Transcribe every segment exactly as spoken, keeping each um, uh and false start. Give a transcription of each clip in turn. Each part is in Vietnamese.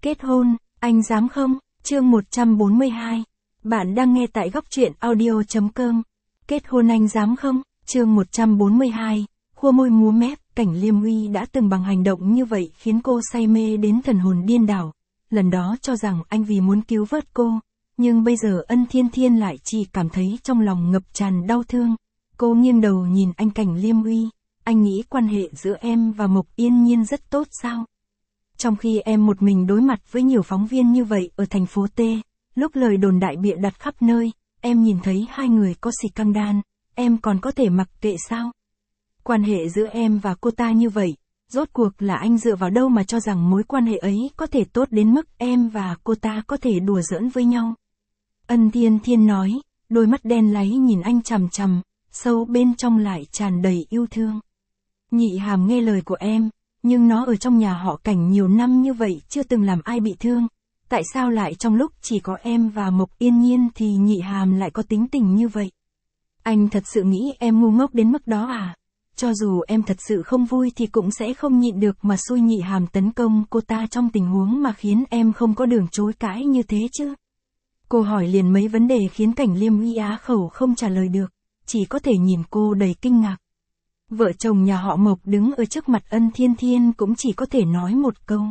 Kết hôn, anh dám không? Chương một trăm bốn mươi hai. Bạn đang nghe tại góc truyện audio chấm com. Kết hôn anh dám không? Chương một trăm bốn mươi hai. Khua môi múa mép, Cảnh Liêm Uy đã từng bằng hành động như vậy khiến cô say mê đến thần hồn điên đảo. Lần đó cho rằng anh vì muốn cứu vớt cô, nhưng bây giờ Ân Thiên Thiên lại chỉ cảm thấy trong lòng ngập tràn đau thương. Cô nghiêng đầu nhìn anh Cảnh Liêm Uy, anh nghĩ quan hệ giữa em và Mộc Yên Nhiên rất tốt sao? Trong khi em một mình đối mặt với nhiều phóng viên như vậy ở thành phố T, lúc lời đồn đại bịa đặt khắp nơi, em nhìn thấy hai người có scandal, em còn có thể mặc kệ sao? Quan hệ giữa em và cô ta như vậy, rốt cuộc là anh dựa vào đâu mà cho rằng mối quan hệ ấy có thể tốt đến mức em và cô ta có thể đùa giỡn với nhau? Ân Thiên Thiên nói, đôi mắt đen láy nhìn anh chằm chằm, sâu bên trong lại tràn đầy yêu thương. Nhị Hàm nghe lời của em, nhưng nó ở trong nhà họ Cảnh nhiều năm như vậy chưa từng làm ai bị thương. Tại sao lại trong lúc chỉ có em và Mộc Yên Nhiên thì Nhị Hàm lại có tính tình như vậy? Anh thật sự nghĩ em ngu ngốc đến mức đó à? Cho dù em thật sự không vui thì cũng sẽ không nhịn được mà xui Nhị Hàm tấn công cô ta trong tình huống mà khiến em không có đường chối cãi như thế chứ. Cô hỏi liền mấy vấn đề khiến Cảnh Liêm Uy á khẩu không trả lời được, chỉ có thể nhìn cô đầy kinh ngạc. Vợ chồng nhà họ Mộc đứng ở trước mặt Ân Thiên Thiên cũng chỉ có thể nói một câu.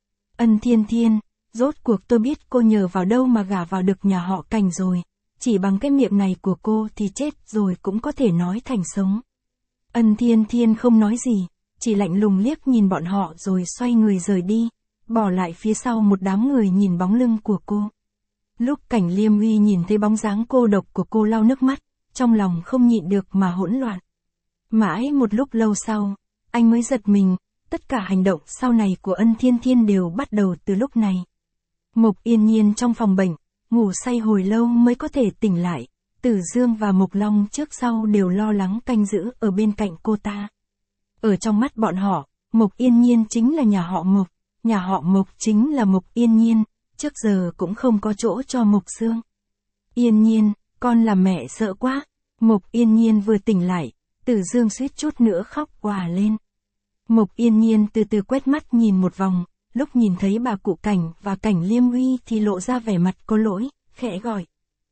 Ân Thiên Thiên, rốt cuộc tôi biết cô nhờ vào đâu mà gả vào được nhà họ Cảnh rồi, chỉ bằng cái miệng này của cô thì chết rồi cũng có thể nói thành sống. Ân Thiên Thiên không nói gì, chỉ lạnh lùng liếc nhìn bọn họ rồi xoay người rời đi, bỏ lại phía sau một đám người nhìn bóng lưng của cô. Lúc Cảnh Liêm Uy nhìn thấy bóng dáng cô độc của cô lau nước mắt, trong lòng không nhịn được mà hỗn loạn. Mãi một lúc lâu sau, anh mới giật mình, tất cả hành động sau này của Ân Thiên Thiên đều bắt đầu từ lúc này. Mộc Yên Nhiên trong phòng bệnh, ngủ say hồi lâu mới có thể tỉnh lại, Tử Dương và Mộc Long trước sau đều lo lắng canh giữ ở bên cạnh cô ta. Ở trong mắt bọn họ, Mộc Yên Nhiên chính là nhà họ Mộc, nhà họ Mộc chính là Mộc Yên Nhiên, trước giờ cũng không có chỗ cho Mộc Sương. Yên Nhiên, con làm mẹ sợ quá. Mộc Yên Nhiên vừa tỉnh lại, Tử Dương suýt chút nữa khóc òa lên. Mộc Yên Nhiên từ từ quét mắt nhìn một vòng, lúc nhìn thấy bà cụ Cảnh và Cảnh Liêm Uy thì lộ ra vẻ mặt có lỗi, khẽ gọi.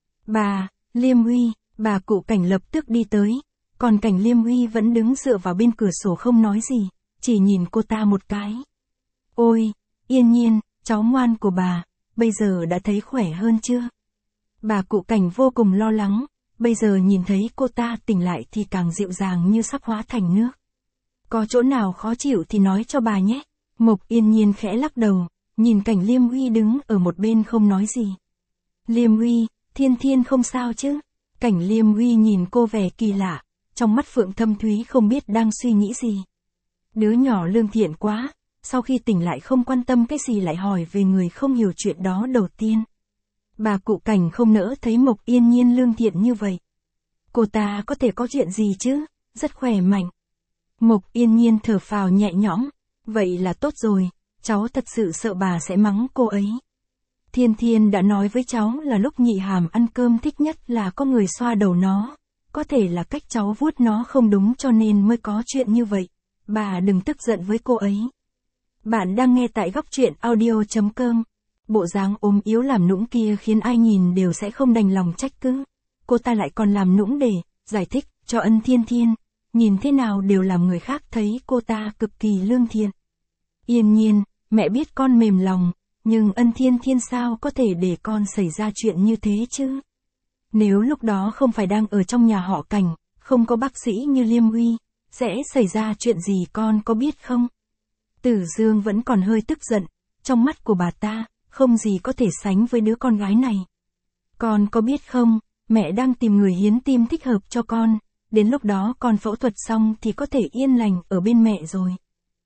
Bà, Liêm Uy, bà cụ Cảnh lập tức đi tới, còn Cảnh Liêm Uy vẫn đứng dựa vào bên cửa sổ không nói gì, chỉ nhìn cô ta một cái. Ôi, Yên Nhiên, cháu ngoan của bà, bây giờ đã thấy khỏe hơn chưa? Bà cụ Cảnh vô cùng lo lắng. Bây giờ nhìn thấy cô ta tỉnh lại thì càng dịu dàng như sắp hóa thành nước. Có chỗ nào khó chịu thì nói cho bà nhé. Mộc Yên Nhiên khẽ lắc đầu, nhìn Cảnh Liêm Uy đứng ở một bên không nói gì. Liêm Uy, Thiên Thiên không sao chứ? Cảnh Liêm Uy nhìn cô vẻ kỳ lạ, trong mắt Phượng Thâm Thúy không biết đang suy nghĩ gì. Đứa nhỏ lương thiện quá, sau khi tỉnh lại không quan tâm cái gì lại hỏi về người không hiểu chuyện đó đầu tiên. Bà cụ Cảnh không nỡ thấy Mộc Yên Nhiên lương thiện như vậy. Cô ta có thể có chuyện gì chứ, rất khỏe mạnh. Mộc Yên Nhiên thở phào nhẹ nhõm, vậy là tốt rồi, cháu thật sự sợ bà sẽ mắng cô ấy. Thiên Thiên đã nói với cháu là lúc Nhị Hàm ăn cơm thích nhất là có người xoa đầu nó, có thể là cách cháu vuốt nó không đúng cho nên mới có chuyện như vậy, bà đừng tức giận với cô ấy. Bạn đang nghe tại góc truyện audio chấm com. Bộ dáng ốm yếu làm nũng kia khiến ai nhìn đều sẽ không đành lòng trách cứ. Cô ta lại còn làm nũng để giải thích cho Ân Thiên Thiên, nhìn thế nào đều làm người khác thấy cô ta cực kỳ lương thiện. Yên Nhiên, mẹ biết con mềm lòng, nhưng Ân Thiên Thiên sao có thể để con xảy ra chuyện như thế chứ? Nếu lúc đó không phải đang ở trong nhà họ Cảnh, không có bác sĩ như Liêm Uy, sẽ xảy ra chuyện gì con có biết không? Tử Dương vẫn còn hơi tức giận, trong mắt của bà ta, không gì có thể sánh với đứa con gái này. Con có biết không, mẹ đang tìm người hiến tim thích hợp cho con, đến lúc đó con phẫu thuật xong thì có thể yên lành ở bên mẹ rồi.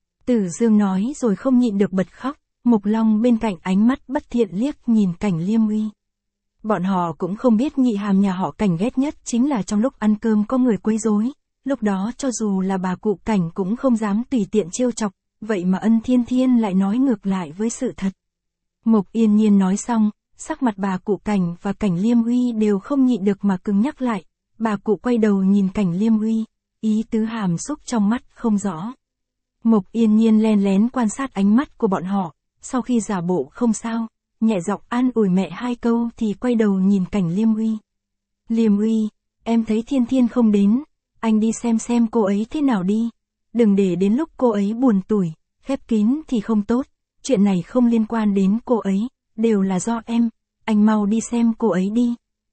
Tử Dương nói rồi không nhịn được bật khóc, Mộc Long bên cạnh ánh mắt bất thiện liếc nhìn Cảnh Liêm Uy. Bọn họ cũng không biết Nhị Hàm nhà họ Cảnh ghét nhất chính là trong lúc ăn cơm có người quấy rối, lúc đó cho dù là bà cụ Cảnh cũng không dám tùy tiện trêu chọc, vậy mà Ân Thiên Thiên lại nói ngược lại với sự thật. Mộc Yên Nhiên nói xong, sắc mặt bà cụ Cảnh và Cảnh Liêm Uy đều không nhịn được mà cứng nhắc lại, bà cụ quay đầu nhìn Cảnh Liêm Uy, ý tứ hàm xúc trong mắt không rõ. Mộc Yên Nhiên len lén quan sát ánh mắt của bọn họ, sau khi giả bộ không sao, nhẹ giọng an ủi mẹ hai câu thì quay đầu nhìn Cảnh Liêm Uy. Liêm Uy, em thấy Thiên Thiên không đến, anh đi xem xem cô ấy thế nào đi. Đừng để đến lúc cô ấy buồn tủi, khép kín thì không tốt, chuyện này không liên quan đến cô ấy, đều là do em, anh mau đi xem cô ấy đi.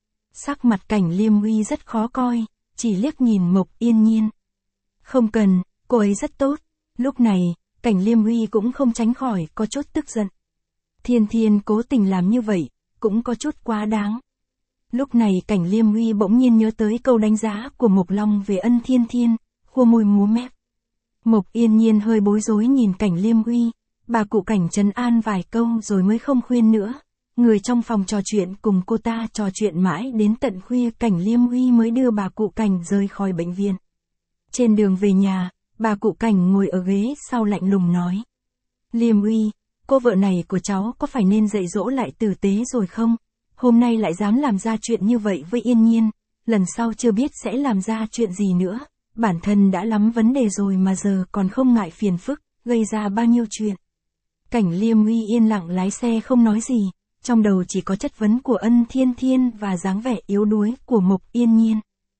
Sắc mặt Cảnh Liêm Uy rất khó coi, chỉ liếc nhìn Mộc Yên Nhiên. Không cần, cô ấy rất tốt. Lúc này, Cảnh Liêm Uy cũng không tránh khỏi có chút tức giận. Thiên Thiên cố tình làm như vậy, cũng có chút quá đáng. Lúc này Cảnh Liêm Uy bỗng nhiên nhớ tới câu đánh giá của Mộc Long về Ân Thiên Thiên, khua môi múa mép. Mộc Yên Nhiên hơi bối rối nhìn Cảnh Liêm Uy, bà cụ Cảnh trấn an vài câu rồi mới không khuyên nữa. Người trong phòng trò chuyện cùng cô ta trò chuyện mãi đến tận khuya, Cảnh Liêm Uy mới đưa bà cụ Cảnh rời khỏi bệnh viện. Trên đường về nhà, bà cụ Cảnh ngồi ở ghế sau lạnh lùng nói. Liêm Uy, cô vợ này của cháu có phải nên dạy dỗ lại tử tế rồi không? Hôm nay lại dám làm ra chuyện như vậy với Yên Nhiên, lần sau chưa biết sẽ làm ra chuyện gì nữa. Bản thân đã lắm vấn đề rồi mà giờ còn không ngại phiền phức, gây ra bao nhiêu chuyện. Cảnh Liêm Uy yên lặng lái xe không nói gì, trong đầu chỉ có chất vấn của Ân Thiên Thiên và dáng vẻ yếu đuối của Mộc Yên Nhiên.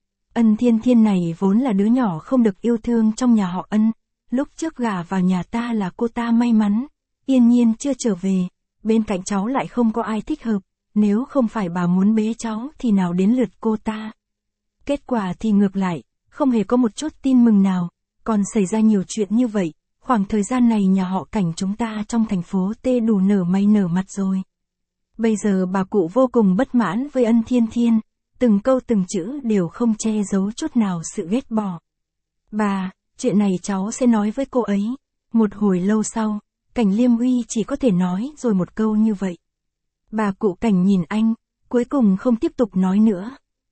Ân Thiên Thiên này vốn là đứa nhỏ không được yêu thương trong nhà họ Ân, lúc trước gả vào nhà ta là cô ta may mắn, Yên Nhiên chưa trở về, bên cạnh cháu lại không có ai thích hợp, nếu không phải bà muốn bế cháu thì nào đến lượt cô ta. Kết quả thì ngược lại, không hề có một chút tin mừng nào, còn xảy ra nhiều chuyện như vậy, khoảng thời gian này nhà họ Cảnh chúng ta trong thành phố T đủ nở mày nở mặt rồi. Bây giờ bà cụ vô cùng bất mãn với Ân Thiên Thiên, từng câu từng chữ đều không che giấu chút nào sự ghét bỏ. Bà, chuyện này cháu sẽ nói với cô ấy. Một hồi lâu sau, Cảnh Liêm Uy chỉ có thể nói rồi một câu như vậy. Bà cụ Cảnh nhìn anh, cuối cùng không tiếp tục nói nữa.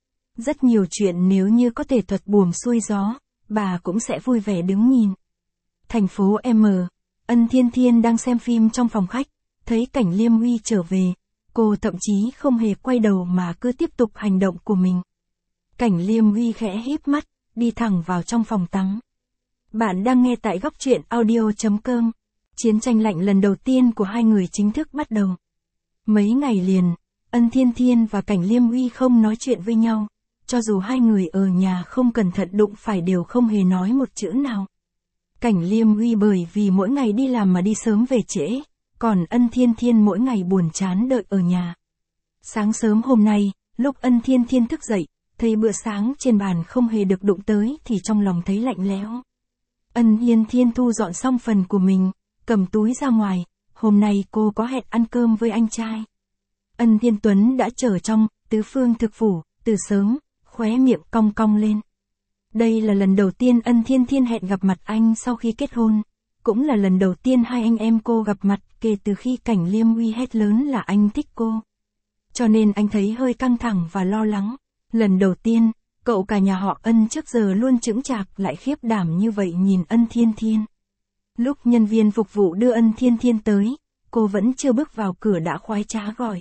Rất nhiều chuyện nếu như có thể thuật buồm xuôi gió, bà cũng sẽ vui vẻ đứng nhìn. Thành phố M, Ân Thiên Thiên đang xem phim trong phòng khách, thấy Cảnh Liêm Uy trở về, cô thậm chí không hề quay đầu mà cứ tiếp tục hành động của mình. Cảnh Liêm Uy khẽ híp mắt, đi thẳng vào trong phòng tắm. Bạn đang nghe tại góc truyện audio chấm com. Chiến tranh lạnh lần đầu tiên của hai người chính thức bắt đầu. Mấy ngày liền, Ân Thiên Thiên và Cảnh Liêm Uy không nói chuyện với nhau, cho dù hai người ở nhà không cẩn thận đụng phải đều không hề nói một chữ nào. Cảnh Liêm Uy bởi vì mỗi ngày đi làm mà đi sớm về trễ, còn Ân Thiên Thiên mỗi ngày buồn chán đợi ở nhà. Sáng sớm hôm nay, lúc Ân Thiên Thiên thức dậy, thấy bữa sáng trên bàn không hề được đụng tới thì trong lòng thấy lạnh lẽo. Ân Thiên Thiên thu dọn xong phần của mình, cầm túi ra ngoài, hôm nay cô có hẹn ăn cơm với anh trai. Ân Thiên Tuấn đã chờ trong Tứ Phương Thực Phủ, từ sớm, khóe miệng cong cong lên. Đây là lần đầu tiên Ân Thiên Thiên hẹn gặp mặt anh sau khi kết hôn, cũng là lần đầu tiên hai anh em cô gặp mặt kể từ khi Cảnh Liêm Uy hét lớn là anh thích cô. Cho nên anh thấy hơi căng thẳng và lo lắng. Lần đầu tiên, cậu cả nhà họ Ân trước giờ luôn chững chạc lại khiếp đảm như vậy nhìn Ân Thiên Thiên. Lúc nhân viên phục vụ đưa Ân Thiên Thiên tới, cô vẫn chưa bước vào cửa đã khoái trá gọi.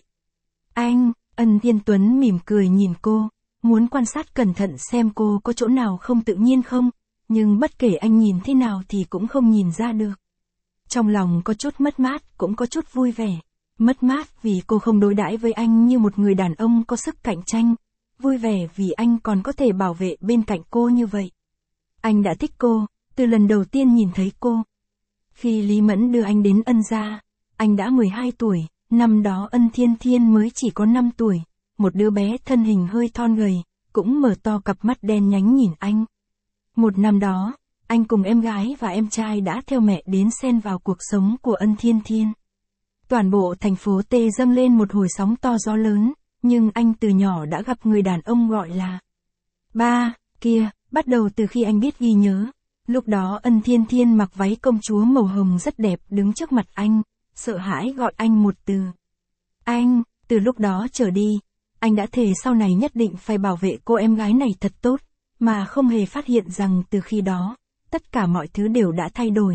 Anh, Ân Thiên Tuấn mỉm cười nhìn cô, muốn quan sát cẩn thận xem cô có chỗ nào không tự nhiên không, nhưng bất kể anh nhìn thế nào thì cũng không nhìn ra được. Trong lòng có chút mất mát, cũng có chút vui vẻ. Mất mát vì cô không đối đãi với anh như một người đàn ông có sức cạnh tranh, vui vẻ vì anh còn có thể bảo vệ bên cạnh cô như vậy. Anh đã thích cô, từ lần đầu tiên nhìn thấy cô. Khi Lý Mẫn đưa anh đến Ân gia, anh đã mười hai tuổi, năm đó Ân Thiên Thiên mới chỉ có năm tuổi, một đứa bé thân hình hơi thon gầy, cũng mở to cặp mắt đen nhánh nhìn anh. Một năm đó, anh cùng em gái và em trai đã theo mẹ đến xen vào cuộc sống của Ân Thiên Thiên. Toàn bộ thành phố T dâng lên một hồi sóng to gió lớn, nhưng anh từ nhỏ đã gặp người đàn ông gọi là ba, kia, bắt đầu từ khi anh biết ghi nhớ. Lúc đó Ân Thiên Thiên mặc váy công chúa màu hồng rất đẹp đứng trước mặt anh, sợ hãi gọi anh một từ. Anh, từ lúc đó trở đi, anh đã thề sau này nhất định phải bảo vệ cô em gái này thật tốt, mà không hề phát hiện rằng từ khi đó, tất cả mọi thứ đều đã thay đổi.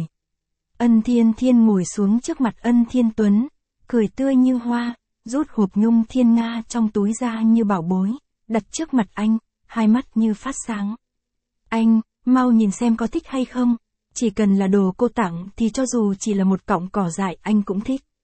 Ân Thiên Thiên ngồi xuống trước mặt Ân Thiên Tuấn, cười tươi như hoa, rút hộp nhung thiên nga trong túi ra như bảo bối, đặt trước mặt anh, hai mắt như phát sáng. Anh, mau nhìn xem có thích hay không, chỉ cần là đồ cô tặng thì cho dù chỉ là một cọng cỏ dại anh cũng thích.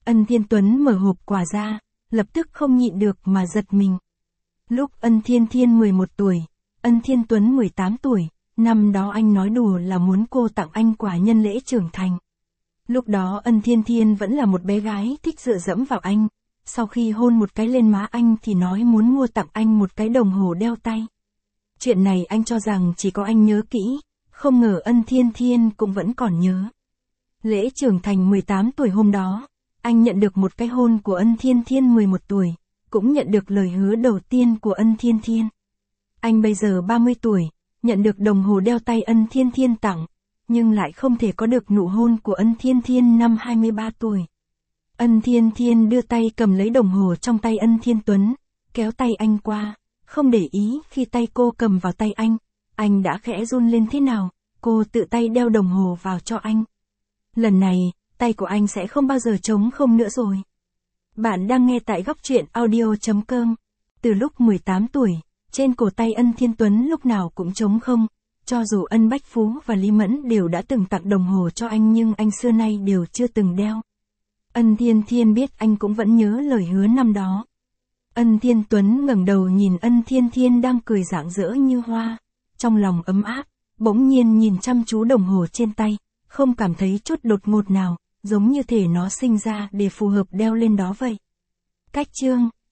Ân Thiên Tuấn mở hộp quà ra, lập tức không nhịn được mà giật mình. Lúc Ân Thiên Thiên mười một tuổi, Ân Thiên Tuấn mười tám tuổi, năm đó anh nói đùa là muốn cô tặng anh quà nhân lễ trưởng thành. Lúc đó Ân Thiên Thiên vẫn là một bé gái thích dựa dẫm vào anh, sau khi hôn một cái lên má anh thì nói muốn mua tặng anh một cái đồng hồ đeo tay. Chuyện này anh cho rằng chỉ có anh nhớ kỹ, không ngờ Ân Thiên Thiên cũng vẫn còn nhớ. Lễ trưởng thành mười tám tuổi hôm đó, anh nhận được một cái hôn của Ân Thiên Thiên mười một tuổi, cũng nhận được lời hứa đầu tiên của Ân Thiên Thiên. Anh bây giờ ba mươi tuổi, nhận được đồng hồ đeo tay Ân Thiên Thiên tặng, nhưng lại không thể có được nụ hôn của Ân Thiên Thiên năm hai mươi ba tuổi. Ân Thiên Thiên đưa tay cầm lấy đồng hồ trong tay Ân Thiên Tuấn, kéo tay anh qua, không để ý khi tay cô cầm vào tay anh, anh đã khẽ run lên thế nào, cô tự tay đeo đồng hồ vào cho anh. Lần này, tay của anh sẽ không bao giờ trống không nữa rồi. Bạn đang nghe tại góc truyện audio chấm com. Từ lúc mười tám tuổi, trên cổ tay Ân Thiên Tuấn lúc nào cũng trống không, cho dù Ân Bách Phú và Lý Mẫn đều đã từng tặng đồng hồ cho anh nhưng anh xưa nay đều chưa từng đeo. Ân Thiên Thiên biết anh cũng vẫn nhớ lời hứa năm đó. Ân Thiên Tuấn ngẩng đầu nhìn Ân Thiên Thiên đang cười rạng rỡ như hoa, trong lòng ấm áp, bỗng nhiên nhìn chăm chú đồng hồ trên tay, không cảm thấy chút đột ngột nào, giống như thể nó sinh ra để phù hợp đeo lên đó vậy. Cách chương